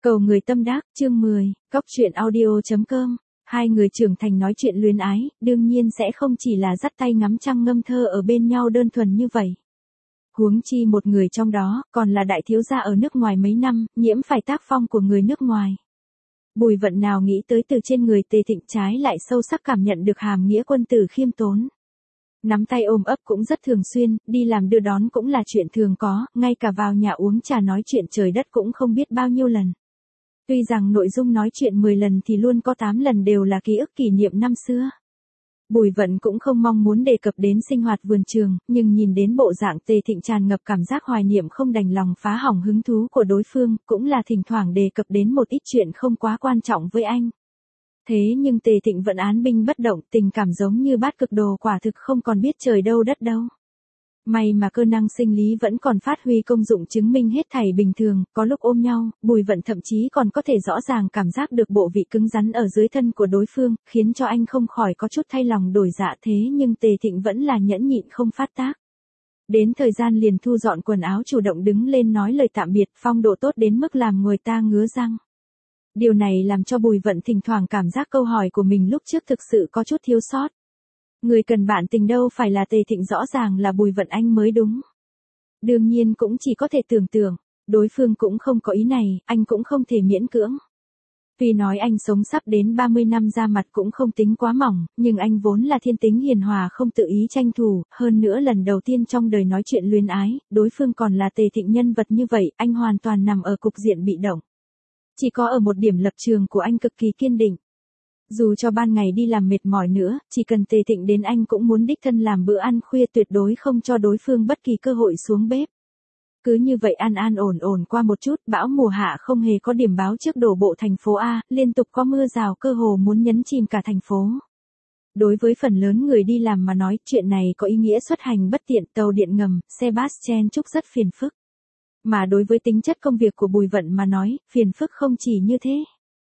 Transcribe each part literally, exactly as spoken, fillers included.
Cầu người tâm đắc, chương mười, cóc truyện audio chấm com. Hai người trưởng thành nói chuyện luyến ái, đương nhiên sẽ không chỉ là dắt tay ngắm trăng ngâm thơ ở bên nhau đơn thuần như vậy. Huống chi một người trong đó, còn là đại thiếu gia ở nước ngoài mấy năm, nhiễm phải tác phong của người nước ngoài. Bùi Vận nào nghĩ tới từ trên người Tề Thịnh trái lại sâu sắc cảm nhận được hàm nghĩa quân tử khiêm tốn. Nắm tay ôm ấp cũng rất thường xuyên, đi làm đưa đón cũng là chuyện thường có, ngay cả vào nhà uống trà nói chuyện trời đất cũng không biết bao nhiêu lần. Tuy rằng nội dung nói chuyện mười lần thì luôn có tám lần đều là ký ức kỷ niệm năm xưa. Bùi Vận cũng không mong muốn đề cập đến sinh hoạt vườn trường, nhưng nhìn đến bộ dạng Tề Thịnh tràn ngập cảm giác hoài niệm không đành lòng phá hỏng hứng thú của đối phương, cũng là thỉnh thoảng đề cập đến một ít chuyện không quá quan trọng với anh. Thế nhưng Tề Thịnh vẫn án binh bất động, tình cảm giống như bát cực đồ quả thực không còn biết trời đâu đất đâu. May mà cơ năng sinh lý vẫn còn phát huy công dụng chứng minh hết thảy bình thường, có lúc ôm nhau, Bùi Vận thậm chí còn có thể rõ ràng cảm giác được bộ vị cứng rắn ở dưới thân của đối phương, khiến cho anh không khỏi có chút thay lòng đổi dạ thế nhưng Tề Thịnh vẫn là nhẫn nhịn không phát tác. Đến thời gian liền thu dọn quần áo chủ động đứng lên nói lời tạm biệt, phong độ tốt đến mức làm người ta ngứa răng. Điều này làm cho Bùi Vận thỉnh thoảng cảm giác câu hỏi của mình lúc trước thực sự có chút thiếu sót. Người cần bạn tình đâu phải là Tề Thịnh, rõ ràng là Bùi Vận anh mới đúng. Đương nhiên cũng chỉ có thể tưởng tượng, đối phương cũng không có ý này, anh cũng không thể miễn cưỡng. Vì nói anh sống sắp đến ba mươi năm da mặt cũng không tính quá mỏng, nhưng anh vốn là thiên tính hiền hòa không tự ý tranh thủ, hơn nữa lần đầu tiên trong đời nói chuyện luyến ái, đối phương còn là Tề Thịnh nhân vật như vậy, anh hoàn toàn nằm ở cục diện bị động. Chỉ có ở một điểm lập trường của anh cực kỳ kiên định. Dù cho ban ngày đi làm mệt mỏi nữa, chỉ cần Tề Thịnh đến anh cũng muốn đích thân làm bữa ăn khuya, tuyệt đối không cho đối phương bất kỳ cơ hội xuống bếp. Cứ như vậy an an ổn ổn qua một chút, bão mùa hạ không hề có điểm báo trước đổ bộ thành phố A, liên tục có mưa rào cơ hồ muốn nhấn chìm cả thành phố. Đối với phần lớn người đi làm mà nói, chuyện này có ý nghĩa xuất hành bất tiện, tàu điện ngầm, xe bus chen chúc rất phiền phức. Mà đối với tính chất công việc của Bùi Vận mà nói, phiền phức không chỉ như thế.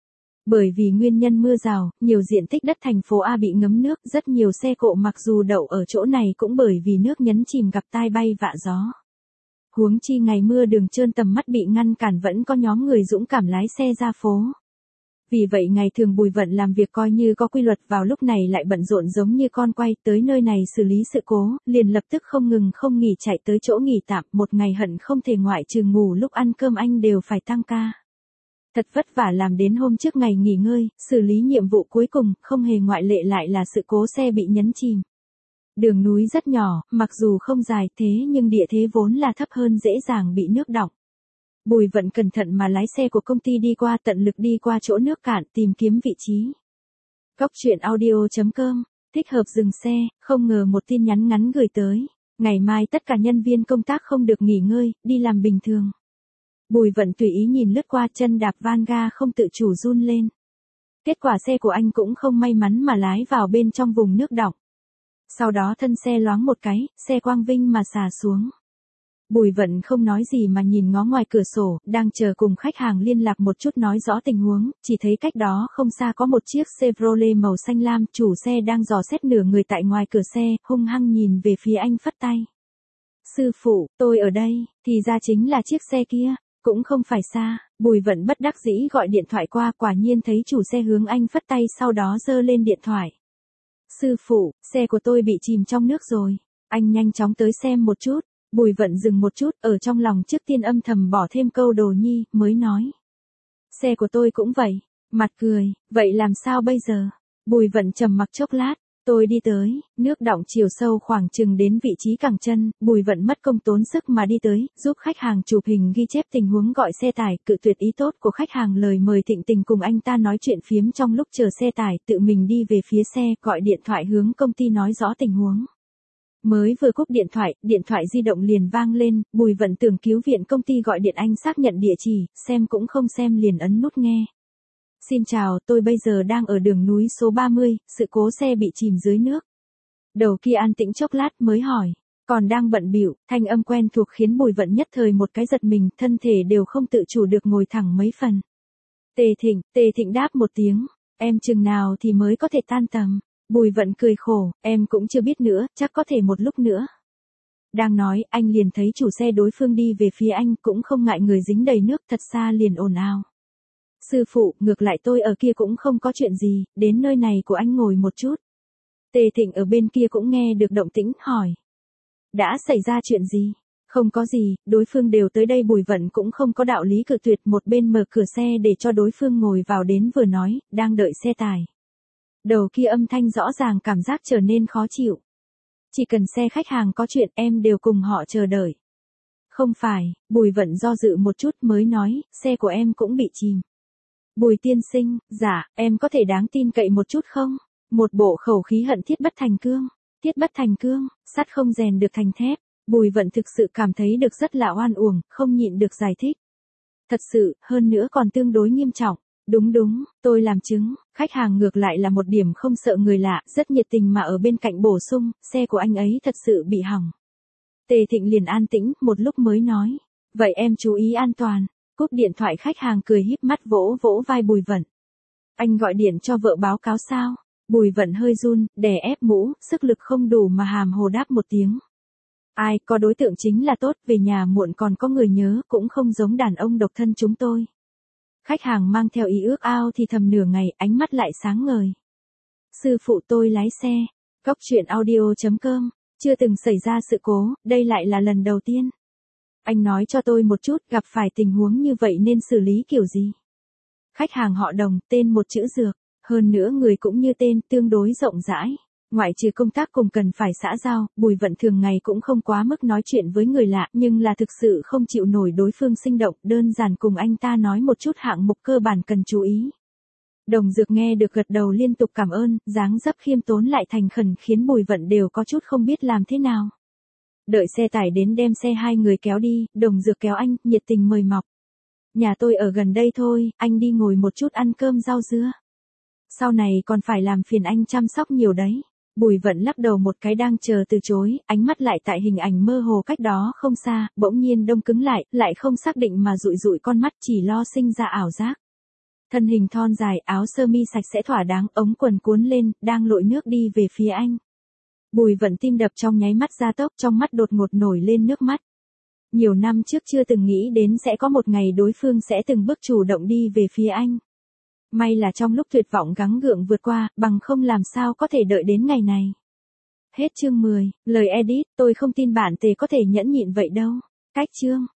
Bởi vì nguyên nhân mưa rào, nhiều diện tích đất thành phố A bị ngấm nước, rất nhiều xe cộ mặc dù đậu ở chỗ này cũng bởi vì nước nhấn chìm gặp tai bay vạ gió. Huống chi ngày mưa đường trơn tầm mắt bị ngăn cản vẫn có nhóm người dũng cảm lái xe ra phố. Vì vậy ngày thường Bùi Vận làm việc coi như có quy luật, vào lúc này lại bận rộn giống như con quay, tới nơi này xử lý sự cố, liền lập tức không ngừng không nghỉ chạy tới chỗ nghỉ tạm, một ngày hận không thể ngoại trừ ngủ lúc ăn cơm anh đều phải tăng ca. Thật vất vả làm đến hôm trước ngày nghỉ ngơi, xử lý nhiệm vụ cuối cùng, không hề ngoại lệ lại là sự cố xe bị nhấn chìm. Đường núi rất nhỏ, mặc dù không dài thế nhưng địa thế vốn là thấp hơn, dễ dàng bị nước đọng. Bùi Vận cẩn thận mà lái xe của công ty đi qua, tận lực đi qua chỗ nước cạn tìm kiếm vị trí. Cóc truyện audio chấm com, thích hợp dừng xe, không ngờ một tin nhắn ngắn gửi tới. Ngày mai tất cả nhân viên công tác không được nghỉ ngơi, đi làm bình thường. Bùi Vận tùy ý nhìn lướt qua, chân đạp van ga không tự chủ run lên. Kết quả xe của anh cũng không may mắn mà lái vào bên trong vùng nước đọng. Sau đó thân xe loáng một cái, xe quang vinh mà xà xuống. Bùi Vận không nói gì mà nhìn ngó ngoài cửa sổ, đang chờ cùng khách hàng liên lạc một chút nói rõ tình huống, chỉ thấy cách đó không xa có một chiếc Chevrolet màu xanh lam, chủ xe đang dò xét nửa người tại ngoài cửa xe, hung hăng nhìn về phía anh phất tay. Sư phụ, tôi ở đây, thì ra chính là chiếc xe kia. Cũng không phải xa, Bùi Vận bất đắc dĩ gọi điện thoại qua, quả nhiên thấy chủ xe hướng anh phất tay, sau đó giơ lên điện thoại. Sư phụ, xe của tôi bị chìm trong nước rồi, anh nhanh chóng tới xem một chút. Bùi Vận dừng một chút, ở trong lòng trước tiên âm thầm bỏ thêm câu đồ nhi, mới nói. Xe của tôi cũng vậy, mặt cười, vậy làm sao bây giờ? Bùi Vận trầm mặc chốc lát. Tôi đi tới, nước đọng chiều sâu khoảng chừng đến vị trí cẳng chân, Bùi Vận mất công tốn sức mà đi tới, giúp khách hàng chụp hình ghi chép tình huống gọi xe tải, cự tuyệt ý tốt của khách hàng, lời mời Thịnh Tình cùng anh ta nói chuyện phiếm trong lúc chờ xe tải, tự mình đi về phía xe, gọi điện thoại hướng công ty nói rõ tình huống. Mới vừa cúp điện thoại, điện thoại di động liền vang lên, Bùi Vận tưởng cứu viện công ty gọi điện anh xác nhận địa chỉ, xem cũng không xem liền ấn nút nghe. Xin chào, tôi bây giờ đang ở đường núi số ba mươi, sự cố xe bị chìm dưới nước. Đầu kia an tĩnh chốc lát mới hỏi, còn đang bận bịu, thanh âm quen thuộc khiến Bùi Vận nhất thời một cái giật mình, thân thể đều không tự chủ được ngồi thẳng mấy phần. Tề Thịnh, Tề Thịnh đáp một tiếng, em chừng nào thì mới có thể tan tầm. Bùi Vận cười khổ, em cũng chưa biết nữa, chắc có thể một lúc nữa. Đang nói, anh liền thấy chủ xe đối phương đi về phía anh, cũng không ngại người dính đầy nước, thật xa liền ồn ào. Sư phụ, ngược lại tôi ở kia cũng không có chuyện gì, đến nơi này của anh ngồi một chút. Tề Thịnh ở bên kia cũng nghe được động tĩnh, hỏi. Đã xảy ra chuyện gì? Không có gì, đối phương đều tới đây, Bùi Vận cũng không có đạo lý cự tuyệt, một bên mở cửa xe để cho đối phương ngồi vào, đến vừa nói, đang đợi xe tải. Đầu kia âm thanh rõ ràng cảm giác trở nên khó chịu. Chỉ cần xe khách hàng có chuyện em đều cùng họ chờ đợi. Không phải, Bùi Vận do dự một chút mới nói, xe của em cũng bị chìm. Bùi tiên sinh, dạ, em có thể đáng tin cậy một chút không? Một bộ khẩu khí hận thiết bất thành cương. Thiết bất thành cương, sắt không rèn được thành thép. Bùi Vận thực sự cảm thấy được rất là oan uổng, không nhịn được giải thích. Thật sự, hơn nữa còn tương đối nghiêm trọng. Đúng đúng, tôi làm chứng, khách hàng ngược lại là một điểm không sợ người lạ, rất nhiệt tình mà ở bên cạnh bổ sung, xe của anh ấy thật sự bị hỏng. Tề Thịnh liền an tĩnh, một lúc mới nói, vậy em chú ý an toàn. Cúp điện thoại, khách hàng cười híp mắt vỗ vỗ vai Bùi Vận. Anh gọi điện cho vợ báo cáo sao? Bùi Vận hơi run, đè ép mũ, sức lực không đủ mà hàm hồ đáp một tiếng. Ai, có đối tượng chính là tốt, về nhà muộn còn có người nhớ, cũng không giống đàn ông độc thân chúng tôi. Khách hàng mang theo ý ước ao thì thầm nửa ngày, ánh mắt lại sáng ngời. Sư phụ tôi lái xe. Cóc truyện audio chấm com. Chưa từng xảy ra sự cố, đây lại là lần đầu tiên. Anh nói cho tôi một chút, gặp phải tình huống như vậy nên xử lý kiểu gì? Khách hàng họ Đồng, tên một chữ Dược. Hơn nữa người cũng như tên, tương đối rộng rãi. Ngoại trừ công tác cùng cần phải xã giao, Bùi Vận thường ngày cũng không quá mức nói chuyện với người lạ, nhưng là thực sự không chịu nổi đối phương sinh động, đơn giản cùng anh ta nói một chút hạng mục cơ bản cần chú ý. Đồng Dược nghe được gật đầu liên tục cảm ơn, dáng dấp khiêm tốn lại thành khẩn khiến Bùi Vận đều có chút không biết làm thế nào. Đợi xe tải đến đem xe hai người kéo đi, Đồng Dược kéo anh, nhiệt tình mời mọc. Nhà tôi ở gần đây thôi, anh đi ngồi một chút ăn cơm rau dưa. Sau này còn phải làm phiền anh chăm sóc nhiều đấy. Bùi Vận lắc đầu một cái đang chờ từ chối, ánh mắt lại tại hình ảnh mơ hồ cách đó không xa, bỗng nhiên đông cứng lại, lại không xác định mà dụi dụi con mắt, chỉ lo sinh ra ảo giác. Thân hình thon dài, áo sơ mi sạch sẽ thỏa đáng, ống quần cuốn lên, đang lội nước đi về phía anh. Bùi Vận tim đập trong nháy mắt gia tốc, trong mắt đột ngột nổi lên nước mắt. Nhiều năm trước chưa từng nghĩ đến sẽ có một ngày đối phương sẽ từng bước chủ động đi về phía anh. May là trong lúc tuyệt vọng gắng gượng vượt qua, bằng không làm sao có thể đợi đến ngày này. Hết chương mười, lời edit, tôi không tin bạn Tề có thể nhẫn nhịn vậy đâu. Cách chương.